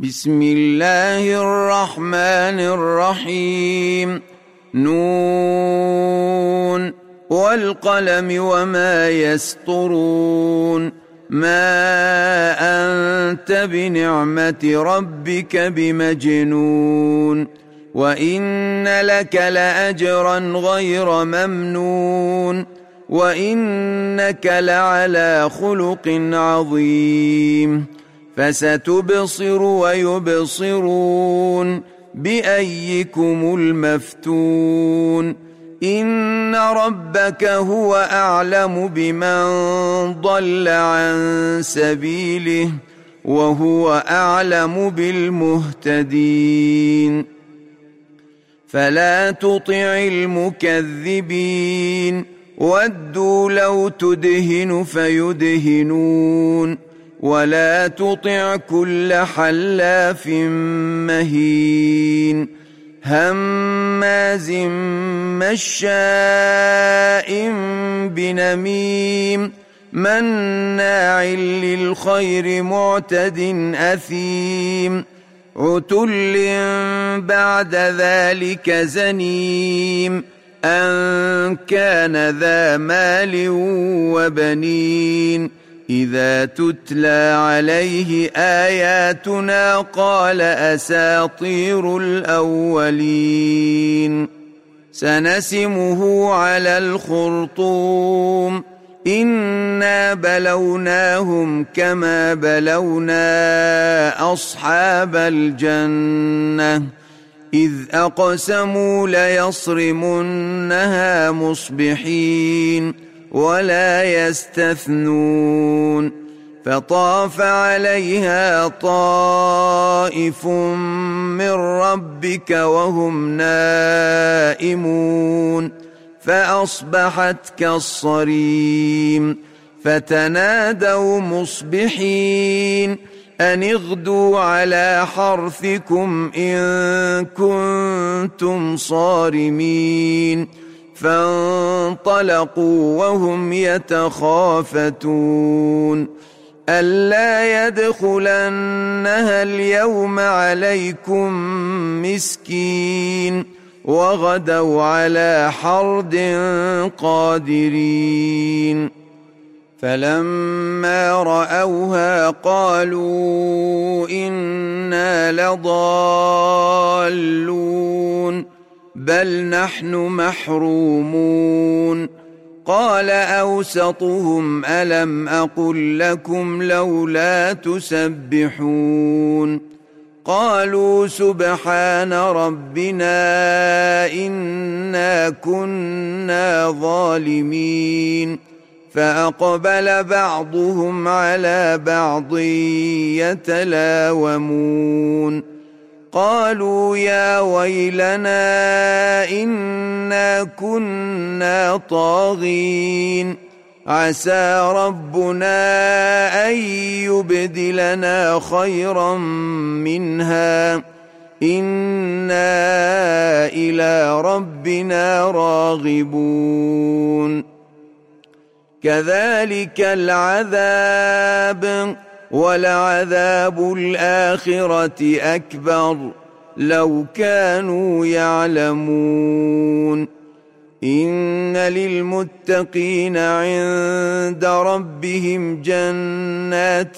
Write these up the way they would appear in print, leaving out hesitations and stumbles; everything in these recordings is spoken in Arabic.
بسم الله الرحمن الرحيم. نون والقلم وما يسطرون. ما أنت بنعمة ربك بمجنون. وإن لك لأجرا غير ممنون. وإنك لعلى خلق عظيم. فستبصر ويبصرون بأيكم المفتون. إن ربك هو أعلم بمن ضل عن سبيله وهو أعلم بالمهتدين. فلا تطع المكذبين ودوا لو تدهن فيدهنون. ولا تطع كل حلاف مهين هماز مشاء بنميم مناع للخير معتد أثيم عتل بعد ذلك زنيم أن كان ذا مال وبنين. إذا تتلى عليه آياتنا قال أساطير الأولين. سنسمه على الخرطوم. إنا بلوناهم كما بلونا أصحاب الجنة إذ أقسموا ليصرمنها مصبحين ولا يستثنون. فطاف عليها طائف من ربك وهم نائمون فأصبحت كالصريم. فتنادوا مصبحين أن اغدوا على حرثكم إن كنتم صارمين. فانطلقوا وهم يتخافتون ألا يدخلنها اليوم عليكم مسكين. وغدوا على حرد قادرين. فلما رأوها قالوا إنا لضالون بل نحن محرومون. قال أوسطهم ألم أقل لكم لولا تسبحون. قالوا سبحان ربنا إنا كنا ظالمين. فأقبل بعضهم على بعض يتلاومون. قالوا يا ويلنا إنا كنا طاغين. عسى ربنا أن يبدلنا خيرا منها إنا إلى ربنا راغبون. كذلك العذاب ولعذاب الآخرة أكبر لو كانوا يعلمون. إن للمتقين عند ربهم جنات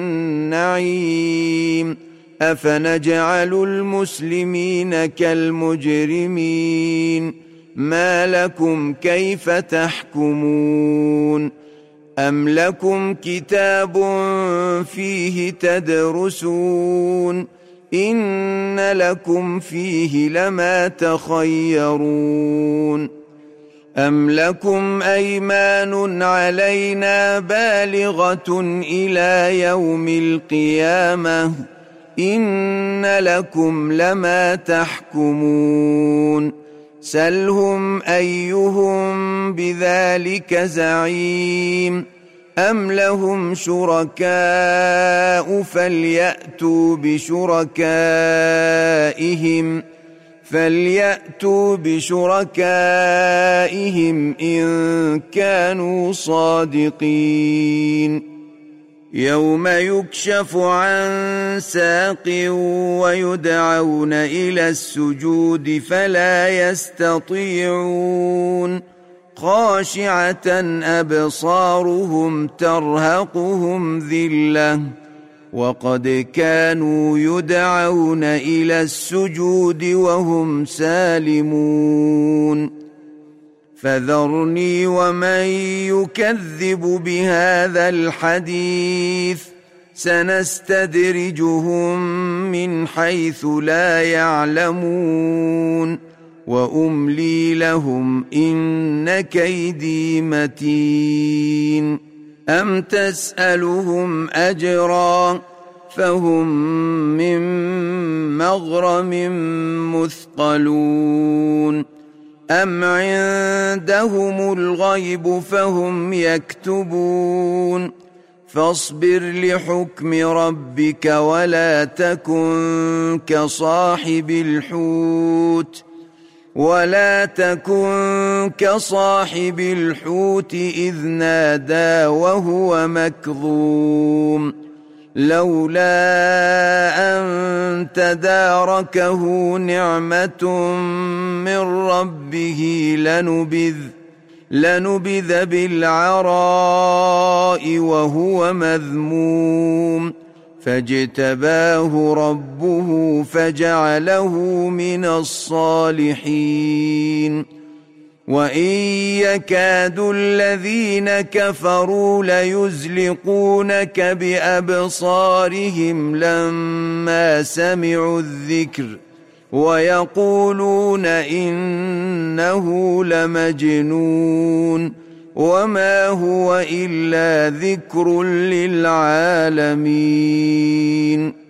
النعيم. أفنجعل المسلمين كالمجرمين ما لكم كيف تحكمون. أم لكم كتاب فيه تدرسون إن لكم فيه لما تخيرون. أم لكم أيمان علينا بالغة إلى يوم القيامة إن لكم لما تحكمون. سلهم أيهم بذلك زعيم. أم لهم شركاء فليأتوا بشركائهم إن كانوا صادقين. يوم يكشف عن ساق ويدعون إلى السجود فلا يستطيعون خاشعة أبصارهم ترهقهم ذلة وقد كانوا يدعون إلى السجود وهم سالمون فذرني ومن يكذب بهذا الحديث سنستدرجهم من حيث لا يعلمون وأملي لهم إن كيدي متين أم تسألهم أجرا فهم من مغرم مثقلون أم عندهم الغيب فهم يكتبون فاصبر لحكم ربك ولا تكن كصاحب الحوت إذ نادى وهو مكظوم لولا أن تداركه نعمة من ربه لنبذ بالعراء وهو مذموم فاجتباه ربه فجعله من الصالحين وإن يكاد الذين كفروا ليزلقونك بأبصارهم لما سمعوا الذكر ويقولون إنه لمجنون وما هو إلا ذكر للعالمين